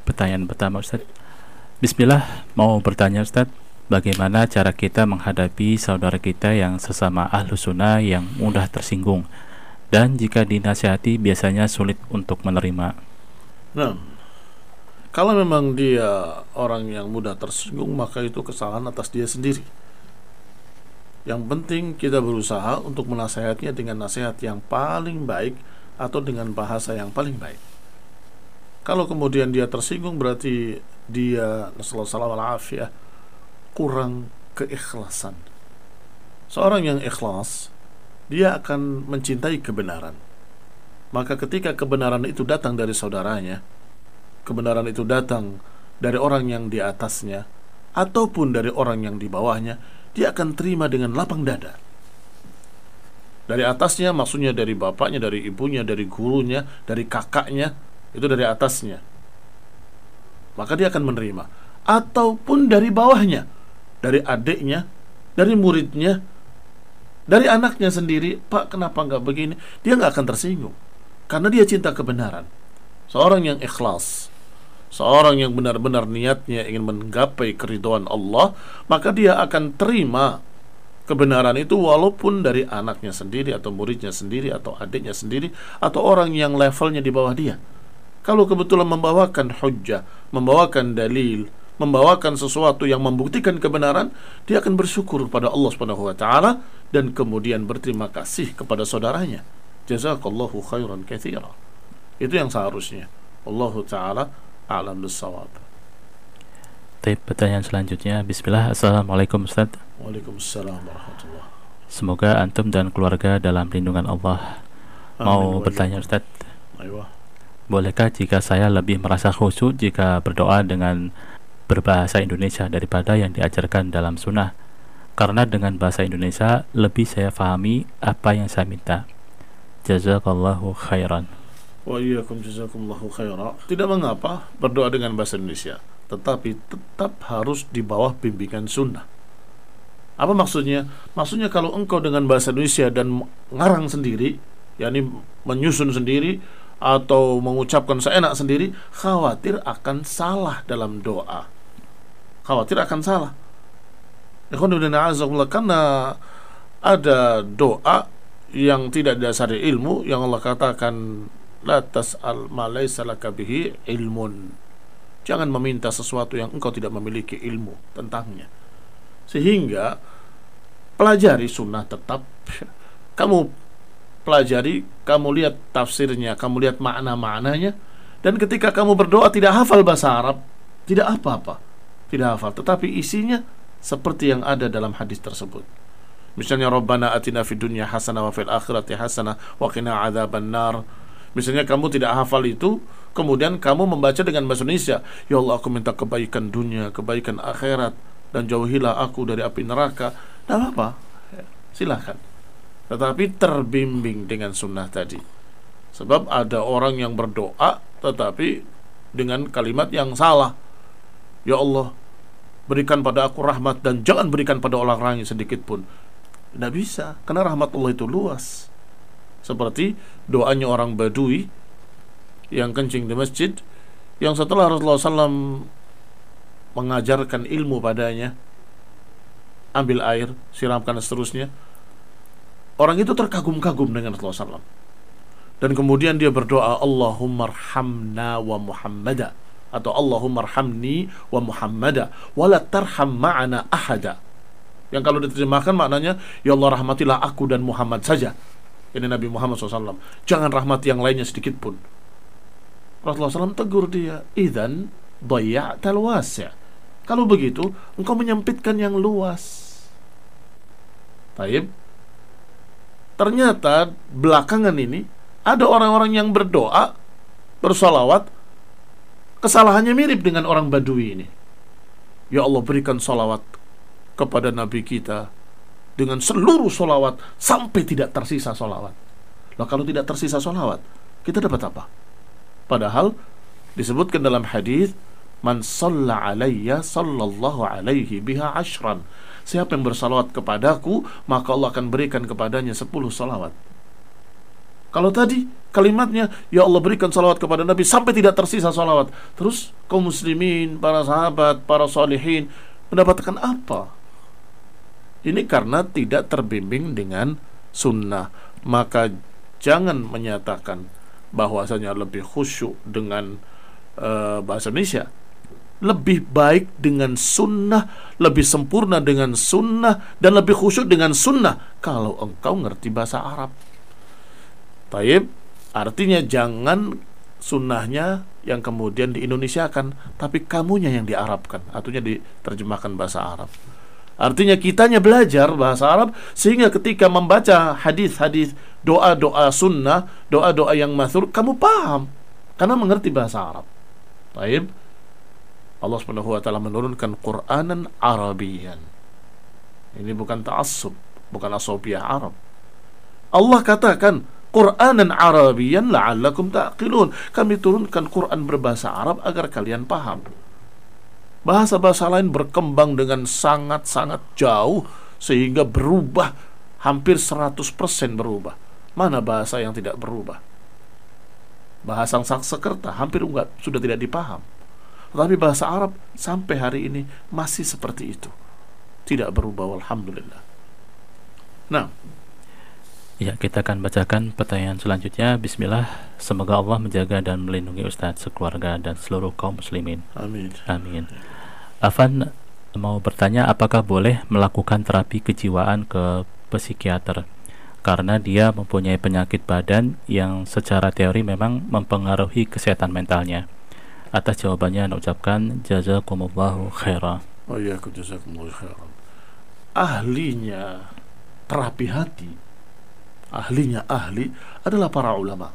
pertanyaan pertama, Ustaz. Bismillah, mau bertanya, Ustaz, bagaimana cara kita menghadapi saudara kita yang sesama ahlu sunnah yang mudah tersinggung dan jika dinasihati biasanya sulit untuk menerima? Nah, kalau memang dia orang yang mudah tersinggung, maka itu kesalahan atas dia sendiri. Yang penting kita berusaha untuk menasihatinya dengan nasihat yang paling baik atau dengan bahasa yang paling baik. Kalau kemudian dia tersinggung, berarti dia nasallallahu alaihi wasallam kurang keikhlasan. Seorang yang ikhlas, dia akan mencintai kebenaran. Maka ketika kebenaran itu datang dari saudaranya, kebenaran itu datang dari orang yang di atasnya ataupun dari orang yang di bawahnya, dia akan terima dengan lapang dada. Dari atasnya maksudnya dari bapaknya, dari ibunya, dari gurunya, dari kakaknya, itu dari atasnya, maka dia akan menerima. Ataupun dari bawahnya, dari adiknya, dari muridnya, dari anaknya sendiri. Pak, kenapa nggak begini? Dia nggak akan tersinggung karena dia cinta kebenaran. Seorang yang ikhlas, seorang yang benar-benar niatnya ingin menggapai keridhaan Allah, maka dia akan terima kebenaran itu walaupun dari anaknya sendiri atau muridnya sendiri atau adiknya sendiri atau orang yang levelnya di bawah dia. Kalau kebetulan membawakan hujjah, membawakan dalil, membawakan sesuatu yang membuktikan kebenaran, dia akan bersyukur kepada Allah Subhanahu wa taala dan kemudian berterima kasih kepada saudaranya. Jazakallahu khairan katsira. Itu yang seharusnya. Allahu taala a'lam bis-shawab. Pertanyaan selanjutnya, Bismillah. Assalamualaikum, Ustaz. Waalaikumsalam warahmatullahi. Semoga antum dan keluarga dalam lindungan Allah. Mau bertanya, Ustaz, bolehkah jika saya lebih merasa khusyuk jika berdoa dengan berbahasa Indonesia daripada yang diajarkan dalam sunnah? Karena dengan bahasa Indonesia lebih saya fahami apa yang saya minta. Jazakallahu khairan. Wa iyyakum jazakumullahu khairan. Tidak mengapa berdoa dengan bahasa Indonesia, tetapi tetap harus di bawah bimbingan sunnah. Apa maksudnya? Maksudnya kalau engkau dengan bahasa Indonesia dan ngarang sendiri, yakni menyusun sendiri atau mengucapkan seenak sendiri, khawatir akan salah dalam doa. Khawatir akan salah. Karena ada doa yang tidak didasari ilmu, yang Allah katakan la tas'al ma laysa laka bihi ilmun. Jangan meminta sesuatu yang engkau tidak memiliki ilmu tentangnya. Sehingga pelajari sunnah tetap. Kamu pelajari, kamu lihat tafsirnya, kamu lihat makna-maknanya, dan ketika kamu berdoa tidak hafal bahasa Arab, tidak apa-apa, tidak hafal, tetapi isinya seperti yang ada dalam hadis tersebut. Misalnya Rabbana atina fid dunya hasanah wa fil akhirati hasanah wa qina adzabannar. Misalnya kamu tidak hafal itu, kemudian kamu membaca dengan bahasa Indonesia, ya Allah, aku minta kebaikan dunia, kebaikan akhirat, dan jauhilah aku dari api neraka. Tidak apa-apa, silakan. Tetapi terbimbing dengan sunnah tadi. Sebab ada orang yang berdoa tetapi dengan kalimat yang salah. Ya Allah, berikan pada aku rahmat dan jangan berikan pada orang lain sedikit pun. Tidak bisa, karena rahmat Allah itu luas. Seperti doanya orang Badui yang kencing di masjid, yang setelah Rasulullah SAW mengajarkan ilmu padanya, ambil air, siramkan dan seterusnya, orang itu terkagum-kagum dengan Rasulullah SAW. Dan kemudian dia berdoa, Allahumma arhamna wa Muhammada, atau Allahumma arhamni wa Muhammada wa la tarham ma'ana ahada. Yang kalau diterjemahkan maknanya, ya Allah, rahmatilah aku dan Muhammad saja. Ini Nabi Muhammad SAW. Jangan rahmati yang lainnya sedikit pun. Rasulullah SAW tegur dia, idzan dayya'tal wasi'. Kalau begitu, engkau menyempitkan yang luas. Taib. Ternyata belakangan ini ada orang-orang yang berdoa, bersolawat, kesalahannya mirip dengan orang Badui ini. Ya Allah, berikan solawat kepada Nabi kita dengan seluruh solawat sampai tidak tersisa solawat. Nah, kalau tidak tersisa solawat, kita dapat apa? Padahal disebutkan dalam hadis, man shalla alayya sallallahu alaihi biha ashran. Siapa yang bersalawat kepadaku, maka Allah akan berikan kepadanya 10 salawat. Kalau tadi kalimatnya, ya Allah berikan salawat kepada Nabi sampai tidak tersisa salawat. Terus kaum muslimin, para sahabat, para salihin mendapatkan apa? Ini karena tidak terbimbing dengan sunnah. Maka jangan menyatakan bahwasanya lebih khusyuk dengan bahasa Indonesia, lebih baik dengan sunnah, lebih sempurna dengan sunnah, dan lebih khusyuk dengan sunnah kalau engkau ngerti bahasa Arab. Taib, artinya jangan sunnahnya yang kemudian di-Indonesiakan, tapi kamunya yang di-Arabkan, artinya diterjemahkan bahasa Arab. Artinya kitanya belajar bahasa Arab sehingga ketika membaca hadis-hadis, doa-doa sunnah, doa-doa yang masyhur, kamu paham karena mengerti bahasa Arab. Taib, Allah Subhanahu wa taala menurunkan Qur'anan Arabian. Ini bukan ta'assub, bukan asobiyah Arab. Allah katakan Qur'anan Arabian la'allakum ta'qilun. Kami turunkan Quran berbahasa Arab agar kalian paham. Bahasa-bahasa lain berkembang dengan sangat-sangat jauh sehingga berubah, hampir 100% berubah. Mana bahasa yang tidak berubah? Bahasa Sanskerta hampir sudah tidak dipaham. Tetapi bahasa Arab sampai hari ini masih seperti itu, tidak berubah, alhamdulillah. Nah, ya, kita akan bacakan pertanyaan selanjutnya. Bismillah. Semoga Allah menjaga dan melindungi Ustadz, sekeluarga, dan seluruh kaum muslimin. Amin. Amin. Afan mau bertanya, apakah boleh melakukan terapi kejiwaan ke psikiater karena dia mempunyai penyakit badan yang secara teori memang mempengaruhi kesehatan mentalnya? Atas jawabannya ucapkan jazakumullahu khairan. Oh iya, jazakumullahu khairan. Ahlinya terapi hati, ahlinya ahli adalah para ulama.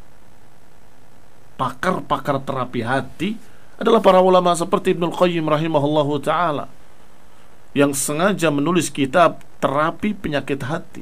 Pakar-pakar terapi hati adalah para ulama seperti Ibnul Qayyim rahimahullahu ta'ala, yang sengaja menulis kitab terapi penyakit hati.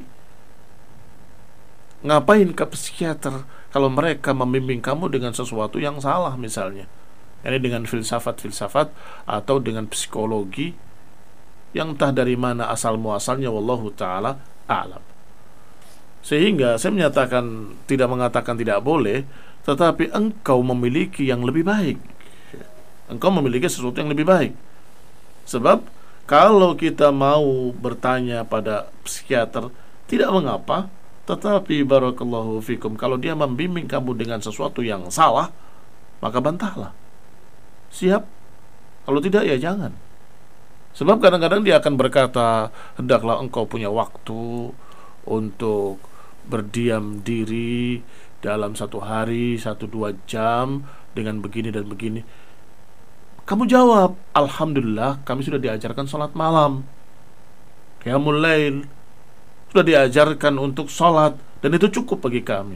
Ngapain ke psikiater kalau mereka membimbing kamu dengan sesuatu yang salah, misalnya ini dengan filsafat-filsafat atau dengan psikologi yang entah dari mana asal muasalnya, wallahu ta'ala a'lam. Sehingga saya menyatakan, tidak mengatakan tidak boleh, tetapi engkau memiliki yang lebih baik. Engkau memiliki sesuatu yang lebih baik. Sebab kalau kita mau bertanya pada psikiater, tidak mengapa, tetapi barakallahu fikum, kalau dia membimbing kamu dengan sesuatu yang salah, maka bantahlah. Siap? Kalau tidak, ya jangan. Sebab kadang-kadang dia akan berkata, hendaklah engkau punya waktu untuk berdiam diri dalam satu hari 1-2 jam dengan begini dan begini. Kamu jawab, alhamdulillah kami sudah diajarkan sholat malam, qiyamul lail, sudah diajarkan untuk sholat, dan itu cukup bagi kami,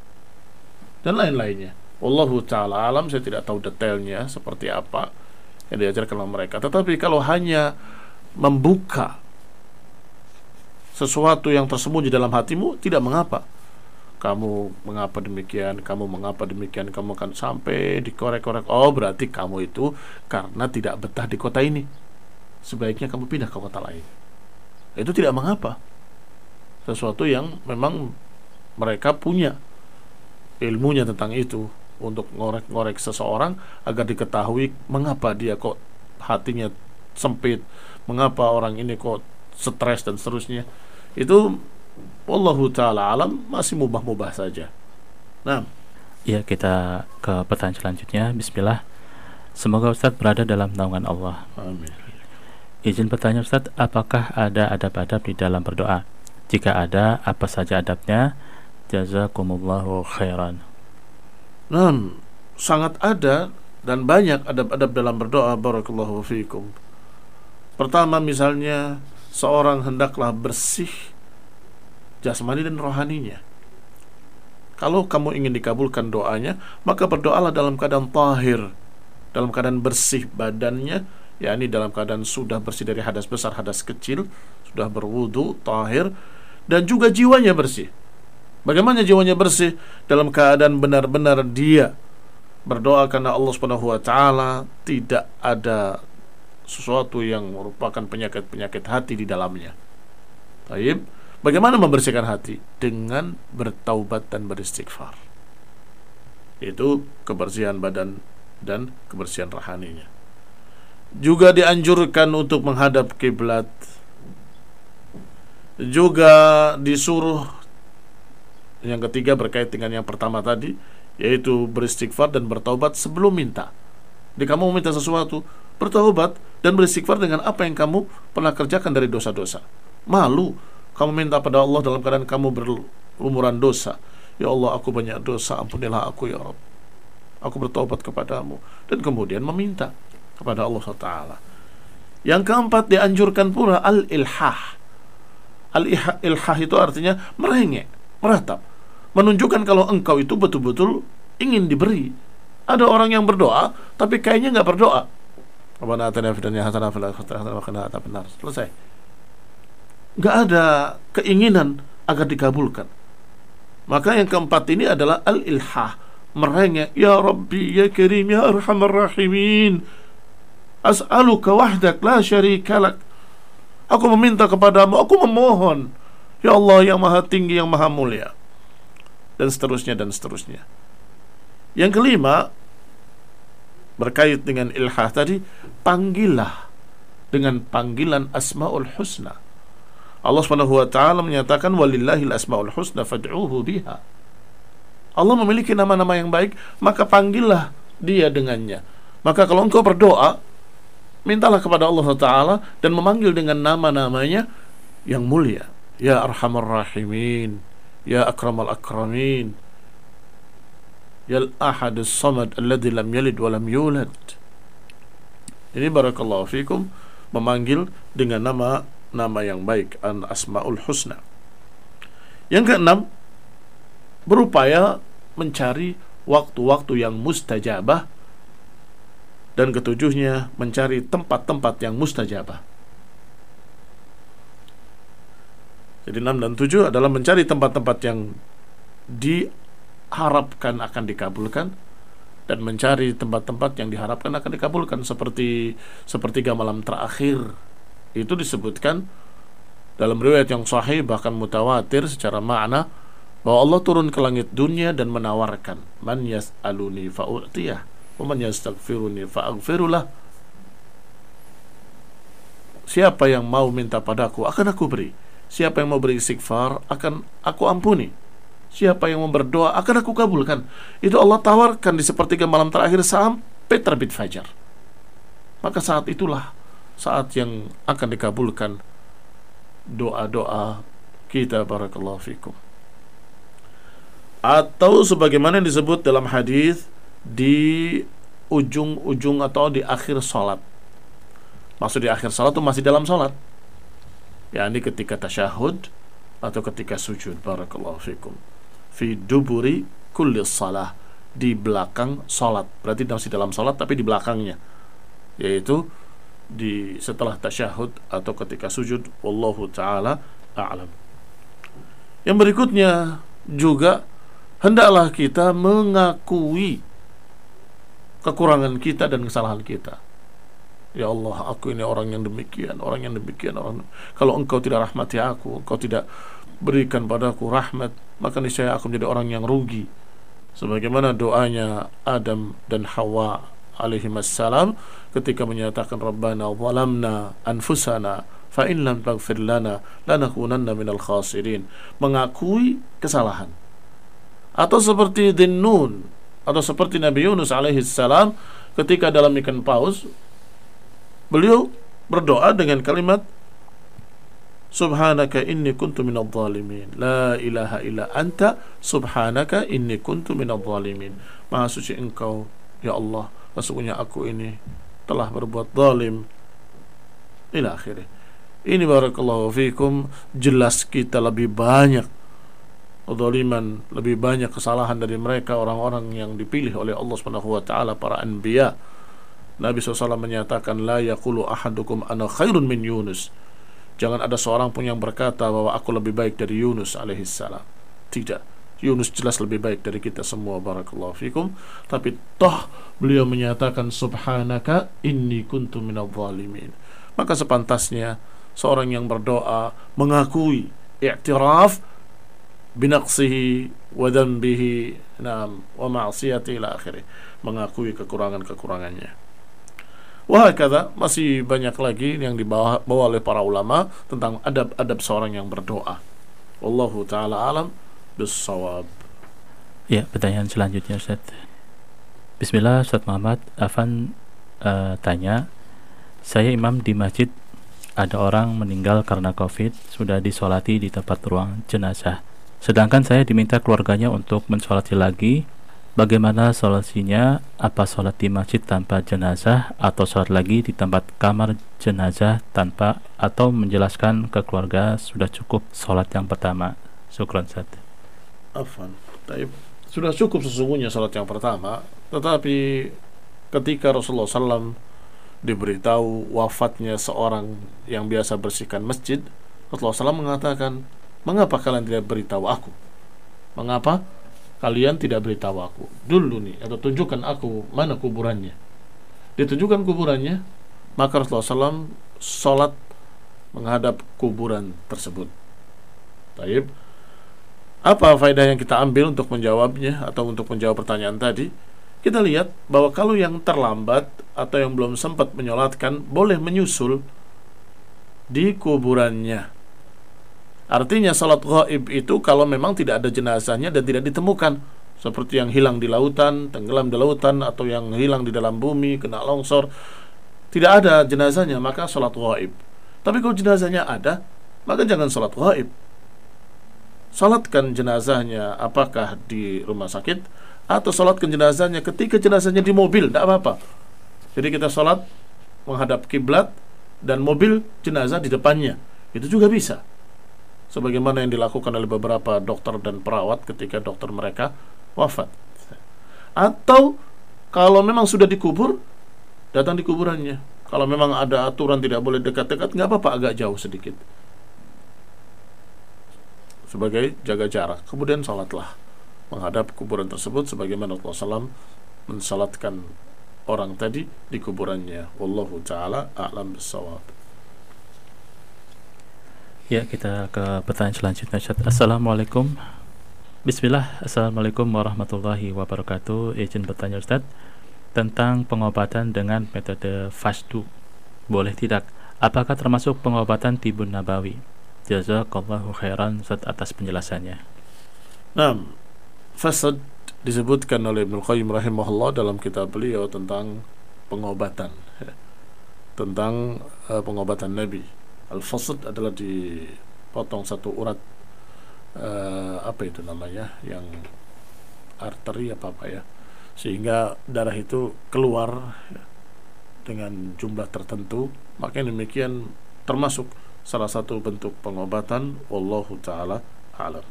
dan lain-lainnya. Wallahu ta'ala alam, saya tidak tahu detailnya seperti apa yang diajarkan oleh mereka. Tetapi kalau hanya membuka sesuatu yang tersembunyi dalam hatimu, tidak mengapa. Kamu mengapa demikian, kamu mengapa demikian, kamu akan sampai dikorek-korek. Oh, berarti kamu itu karena tidak betah di kota ini, sebaiknya kamu pindah ke kota lain. Itu tidak mengapa. Sesuatu yang memang mereka punya ilmunya tentang itu, untuk ngorek-ngorek seseorang agar diketahui mengapa dia kok hatinya sempit, mengapa orang ini kok stres dan seterusnya. Itu wallahu ta'ala alam, masih mubah-mubah saja. Nah, ya, kita ke pertanyaan selanjutnya. Bismillah. Semoga Ustadz berada dalam naungan Allah. Amin. Izin bertanya Ustadz, apakah ada adab-adab di dalam berdoa? Jika ada, apa saja adabnya? Jazakumullahu khairan. Nah, sangat ada dan banyak adab-adab dalam berdoa, barakallahu fiikum. Pertama, misalnya seorang hendaklah bersih jasmani dan rohaninya. Kalau kamu ingin dikabulkan doanya, maka berdoalah dalam keadaan tahir, dalam keadaan bersih badannya, yakni dalam keadaan sudah bersih dari hadas besar, hadas kecil, sudah berwudu, tahir, dan juga jiwanya bersih. Bagaimana jiwanya bersih? Dalam keadaan benar-benar dia berdoa karena Allah Subhanahu wa ta'ala, tidak ada sesuatu yang merupakan penyakit-penyakit hati di dalamnya. Taib, Bagaimana membersihkan hati? Dengan bertaubat dan beristighfar. Itu kebersihan badan dan kebersihan rohaninya. Juga dianjurkan untuk menghadap kiblat. Juga disuruh, yang ketiga berkait dengan yang pertama tadi, yaitu beristighfar dan bertaubat sebelum minta. Jadi kamu meminta sesuatu, bertaubat dan beristighfar dengan apa yang kamu pernah kerjakan dari dosa-dosa. Malu kamu minta pada Allah dalam keadaan kamu berlumuran dosa. Ya Allah, aku banyak dosa, ampunilah aku ya Rabb. Aku bertaubat kepadamu. Dan kemudian meminta kepada Allah Taala. Yang keempat, dianjurkan pula al-ilhah. Al-ilhah itu artinya merengek, meratap, menunjukkan kalau engkau itu betul-betul ingin diberi. Ada orang yang berdoa tapi kayaknya nggak berdoa. Rabbana atina fid dunya hasanah wa fil akhirati hasanah wa qina adzabannar. Selesai. Nggak ada keinginan agar dikabulkan. Maka yang keempat ini adalah al-ilhah, merengek, ya Rabbi ya Karim ya Arhamar Rahimin, as'aluka wahdak la syarika lak. Aku meminta kepadamu, aku memohon, ya Allah yang maha tinggi, yang maha mulia, dan seterusnya dan seterusnya. Yang kelima, berkait dengan ilhah tadi, panggillah dengan panggilan Asmaul Husna. Allah Subhanahu wa taala menyatakan walillahil asmaul husna fad'uhu biha. Allah memiliki nama-nama yang baik, maka panggillah dia dengannya. Maka kalau engkau berdoa, mintalah kepada Allah Ta'ala dan memanggil dengan nama-namanya yang mulia. Ya Arhamar Rahimin, Ya Akramal Akramin, Ya Al-Ahad As-Samad Alladhi lam yalid wa lam yulad. Ini barakallahu fikum, memanggil dengan nama-nama yang baik, Al-Asma'ul Husna. Yang keenam, berupaya mencari waktu-waktu yang mustajabah. Dan ketujuhnya, mencari tempat-tempat yang mustajabah. Jadi 6 dan 7 adalah mencari tempat-tempat yang diharapkan akan dikabulkan, dan mencari tempat-tempat yang diharapkan akan dikabulkan, seperti sepertiga malam terakhir. Itu disebutkan dalam riwayat yang sahih, bahkan mutawatir secara makna, bahwa Allah turun ke langit dunia dan menawarkan, man yas'aluni fa'u'tiyah wa man yastaghfiruni fa'aghfirulah. Siapa yang mau minta padaku akan aku beri, siapa yang mau beristighfar akan aku ampuni, siapa yang mau berdoa akan aku kabulkan. Itu Allah tawarkan di sepertiga malam terakhir sampai terbit fajar. Maka saat itulah saat yang akan dikabulkan doa-doa kita, barakallahu fikum. Atau sebagaimana yang disebut dalam hadis, di ujung-ujung atau di akhir salat. Maksud di akhir salat itu masih dalam salat, yakni ketika tasyahud atau ketika sujud, barakallahu fikum. Fi duburi kulli salah, di belakang salat. Berarti masih dalam salat tapi di belakangnya, yaitu di setelah tasyahud atau ketika sujud. Wallahu ta'ala a'lam. Yang berikutnya juga, hendaklah kita mengakui kekurangan kita dan kesalahan kita. Ya Allah, aku ini orang yang demikian, orang yang demikian, kalau engkau tidak rahmati aku, engkau tidak berikan padaku rahmat, maka niscaya aku menjadi orang yang rugi. Sebagaimana doanya Adam dan Hawa alaihimassalam ketika menyatakan Rabbana zalamna anfusana fa in lam taghfir lana lanakunanna minal khasirin, mengakui kesalahan. Atau seperti Dhinnun, atau seperti Nabi Yunus alaihissalam ketika dalam ikan paus, beliau berdoa dengan kalimat Subhanaka inni kuntu minadh dhalimin, la ilaha illa anta subhanaka inni kuntu minadh dhalimin. Maha suci engkau ya Allah, sesungguhnya aku ini telah berbuat zalim, ila akhirih. Ini barakallahu fikum, jelas kita lebih banyak kezaliman, lebih banyak kesalahan dari mereka, orang-orang yang dipilih oleh Allah Subhanahu wa taala, para anbiya. Nabi SAW menyatakan, la yaqulu ahadukum ana khairun min Yunus. Jangan ada seorang pun yang berkata bahwa aku lebih baik dari Yunus alaihissalam. Tidak, Yunus jelas lebih baik dari kita semua, barakallahu fikum. Tapi toh beliau menyatakan subhanaka inni kuntu minadh dhalimin. Maka sepantasnya seorang yang berdoa mengakui i'tiraf binaqsihi wa dhanbihi wa ma'siyati ila akhirih, mengakui kekurangan-kekurangannya. Wahakadha, masih banyak lagi yang dibawa oleh para ulama tentang adab-adab seorang yang berdoa. Wallahu ta'ala alam bis-shawab. Ya, pertanyaan selanjutnya Ustaz. Bismillah, Ustaz Muhammad Afan tanya, saya imam di masjid, ada orang meninggal karena COVID, sudah disolati di tempat ruang jenazah, sedangkan saya diminta keluarganya untuk mensolati lagi. Bagaimana solusinya? Apa sholat di masjid tanpa jenazah atau sholat lagi di tempat kamar jenazah tanpa, atau menjelaskan ke keluarga sudah cukup sholat yang pertama? Syukran Ustaz. Afwan. Sudah cukup sesungguhnya sholat yang pertama, tetapi ketika Rasulullah SAW diberitahu wafatnya seorang yang biasa bersihkan masjid, Rasulullah SAW mengatakan, mengapa kalian tidak beritahu aku? Mengapa kalian tidak beritahu aku dulu nih, atau tunjukkan aku mana kuburannya? Ditunjukkan kuburannya, maka Rasulullah SAW sholat menghadap kuburan tersebut. Taib. Apa faedah yang kita ambil untuk menjawabnya atau untuk menjawab pertanyaan tadi? Kita lihat bahwa kalau yang terlambat atau yang belum sempat menyolatkan boleh menyusul di kuburannya. Artinya salat ghaib itu kalau memang tidak ada jenazahnya dan tidak ditemukan, seperti yang hilang di lautan, tenggelam di lautan, atau yang hilang di dalam bumi, kena longsor, tidak ada jenazahnya, maka salat ghaib. Tapi kalau jenazahnya ada, maka jangan salat ghaib. Salatkan jenazahnya apakah di rumah sakit, atau salatkan jenazahnya ketika jenazahnya di mobil, tidak apa-apa. Jadi kita salat menghadap kiblat dan mobil jenazah di depannya, itu juga bisa. Sebagaimana yang dilakukan oleh beberapa dokter dan perawat ketika dokter mereka wafat. Atau kalau memang sudah dikubur, datang di kuburannya. Kalau memang ada aturan tidak boleh dekat-dekat, nggak apa-apa, agak jauh sedikit, sebagai jaga jarak. Kemudian salatlah menghadap kuburan tersebut sebagaimana Rasulullah SAW mensalatkan orang tadi di kuburannya. Wallahu ta'ala a'lam bis-shawab. Ya, kita ke pertanyaan selanjutnya. Assalamualaikum. Bismillah. Assalamualaikum warahmatullahi wabarakatuh. Izin bertanya Ustaz tentang pengobatan dengan metode fasdu. Boleh tidak? Apakah termasuk pengobatan tibun nabawi? Jazakallahu khairan Ustaz atas penjelasannya. Nah, fasad disebutkan oleh Ibnu Qayyim rahimahullah dalam kitab beliau tentang pengobatan, tentang pengobatan Nabi. Al-fasad adalah dipotong satu urat, apa itu namanya, yang arteri apa ya, sehingga darah itu keluar dengan jumlah tertentu. Maka demikian termasuk salah satu bentuk pengobatan. Wallahu ta'ala a'lam.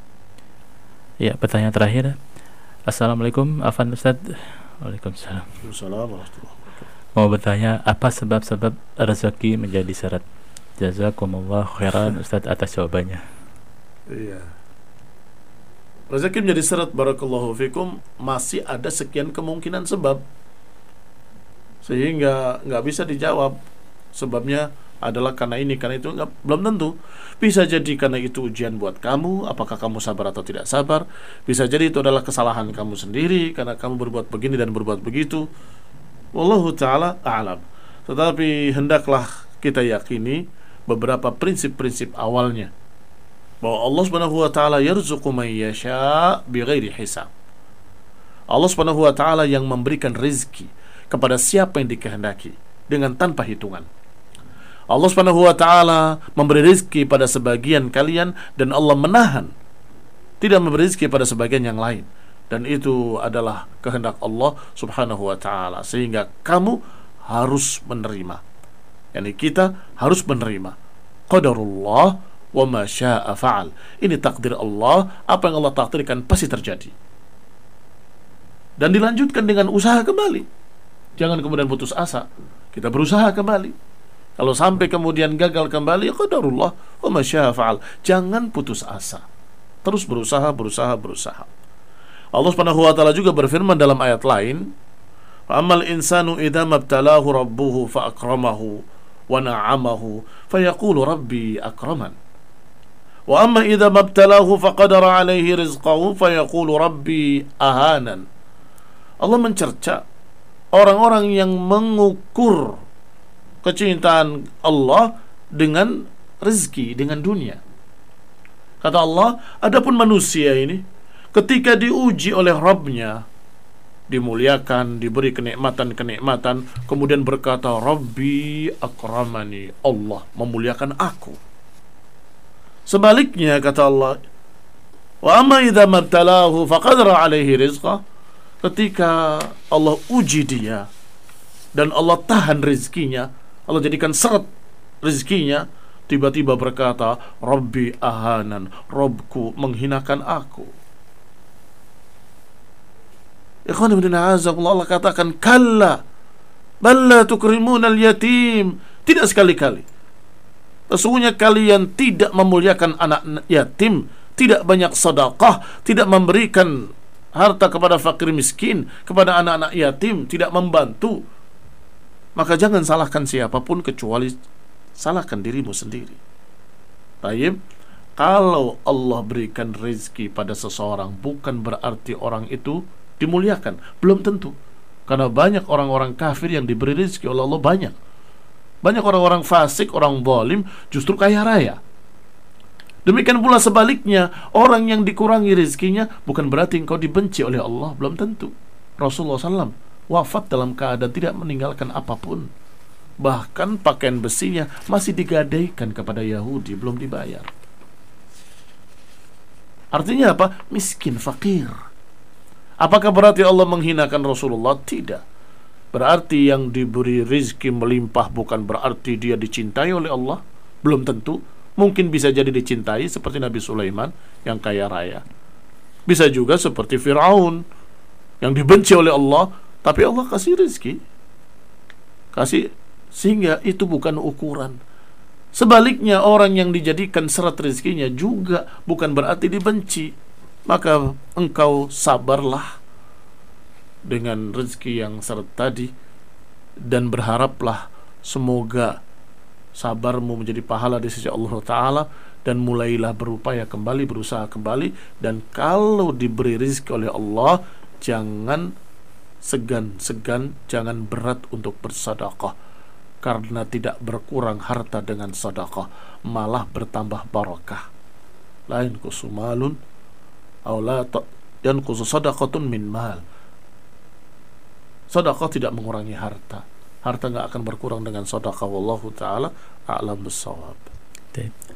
Ya, pertanyaan terakhir. Assalamualaikum Afan Ustaz. Waalaikumsalam. Assalamualaikum warahmatullahi wabarakatuh. Mau bertanya, apa sebab-sebab rezeki menjadi syarat? Jazakumullah khairan Ustaz atas jawabannya. Iya. Rezeki menjadi syarat, barakallahu fikum, masih ada sekian kemungkinan sebab, sehingga nggak bisa dijawab sebabnya adalah karena ini, karena itu, belum tentu. Bisa jadi karena itu ujian buat kamu, apakah kamu sabar atau tidak sabar. Bisa jadi itu adalah kesalahan kamu sendiri karena kamu berbuat begini dan berbuat begitu. Wallahu ta'ala a'lam. Tetapi hendaklah kita yakini beberapa prinsip-prinsip awalnya, bahwa Allah Subhanahu wa ta'ala yarzuqu man yasha' bighairi hisab. Allah Subhanahu wa ta'ala yang memberikan rezeki kepada siapa yang dikehendaki dengan tanpa hitungan. Allah Subhanahu wa ta'ala memberi rezeki pada sebagian kalian dan Allah menahan, tidak memberi rezeki pada sebagian yang lain, dan itu adalah kehendak Allah Subhanahu wa ta'ala, sehingga kamu harus menerima. Yani kita harus menerima qadarullah wa ma syaa fa'al. Ini takdir Allah, apa yang Allah takdirkan pasti terjadi. Dan dilanjutkan dengan usaha kembali. Jangan kemudian putus asa. Kita berusaha kembali. Kalau sampai kemudian gagal kembali, qadarullah wa ma syaa fa'al. Jangan putus asa. Terus berusaha. Allah Subhanahu wa ta'ala juga berfirman dalam ayat lain, "Fa'ammal insanu idza mabtalahu rabbuhu fa akramahu wa na'amahu fayaqulu rabbi akraman Wa amma idza mabtalahu faqadara alaihi rizqahu fayaqulu rabbi ahanan. Allah mencerca orang-orang yang mengukur kecintaan Allah dengan rezeki, dengan dunia. Kata Allah, adapun manusia ini ketika diuji oleh Rabb-Nya, dimuliakan, diberi kenikmatan-kenikmatan, kemudian berkata, Rabbi akramani, Allah memuliakan aku. Sebaliknya kata Allah, wa amma idza mabtalahu faqadara alaihi rizqah, ketika Allah uji dia dan Allah tahan rezekinya, Allah jadikan seret rezekinya, tiba-tiba berkata, Rabbi ahanan, Rabbku menghinakan aku. Ikhwan ibn a'azakumullah, Allah katakan, kalla balla tukrimunal yatim, tidak sekali-kali. Sesungguhnya kalian tidak memuliakan anak yatim, tidak banyak sedekah, tidak memberikan harta kepada fakir miskin, kepada anak-anak yatim, tidak membantu. Maka jangan salahkan siapapun kecuali salahkan dirimu sendiri. Tayyib, kalau Allah berikan rezeki pada seseorang, bukan berarti orang itu dimuliakan. Belum tentu. Karena banyak orang-orang kafir yang diberi rezeki oleh Allah banyak. Banyak orang-orang fasik, orang zalim justru kaya raya. Demikian pula sebaliknya, orang yang dikurangi rezekinya bukan berarti engkau dibenci oleh Allah. Belum tentu. Rasulullah SAW wafat dalam keadaan tidak meninggalkan apapun. Bahkan pakaian besinya masih digadaikan kepada Yahudi, belum dibayar. Artinya apa? Miskin, fakir. Apakah berarti Allah menghinakan Rasulullah? Tidak. Berarti yang diberi rizki melimpah bukan berarti dia dicintai oleh Allah. Belum tentu. Mungkin bisa jadi dicintai seperti Nabi Sulaiman yang kaya raya. Bisa juga seperti Fir'aun yang dibenci oleh Allah, tapi Allah kasih rizki. Kasih, sehingga itu bukan ukuran. Sebaliknya, orang yang dijadikan seret rizkinya juga bukan berarti dibenci. Maka engkau sabarlah dengan rezeki yang seret tadi, dan berharaplah semoga sabarmu menjadi pahala di sisi Allah Ta'ala, dan mulailah berupaya kembali, berusaha kembali. Dan kalau diberi rezeki oleh Allah, jangan segan-segan, jangan berat untuk bersedekah, karena tidak berkurang harta dengan sedekah, malah bertambah barakah. La yanqusu malun aw la yanqusu sadaqatun min mal. Sedekah tidak mengurangi harta. Harta nggak akan berkurang dengan sedekah. Wallahu ta'ala a'lam bissawab.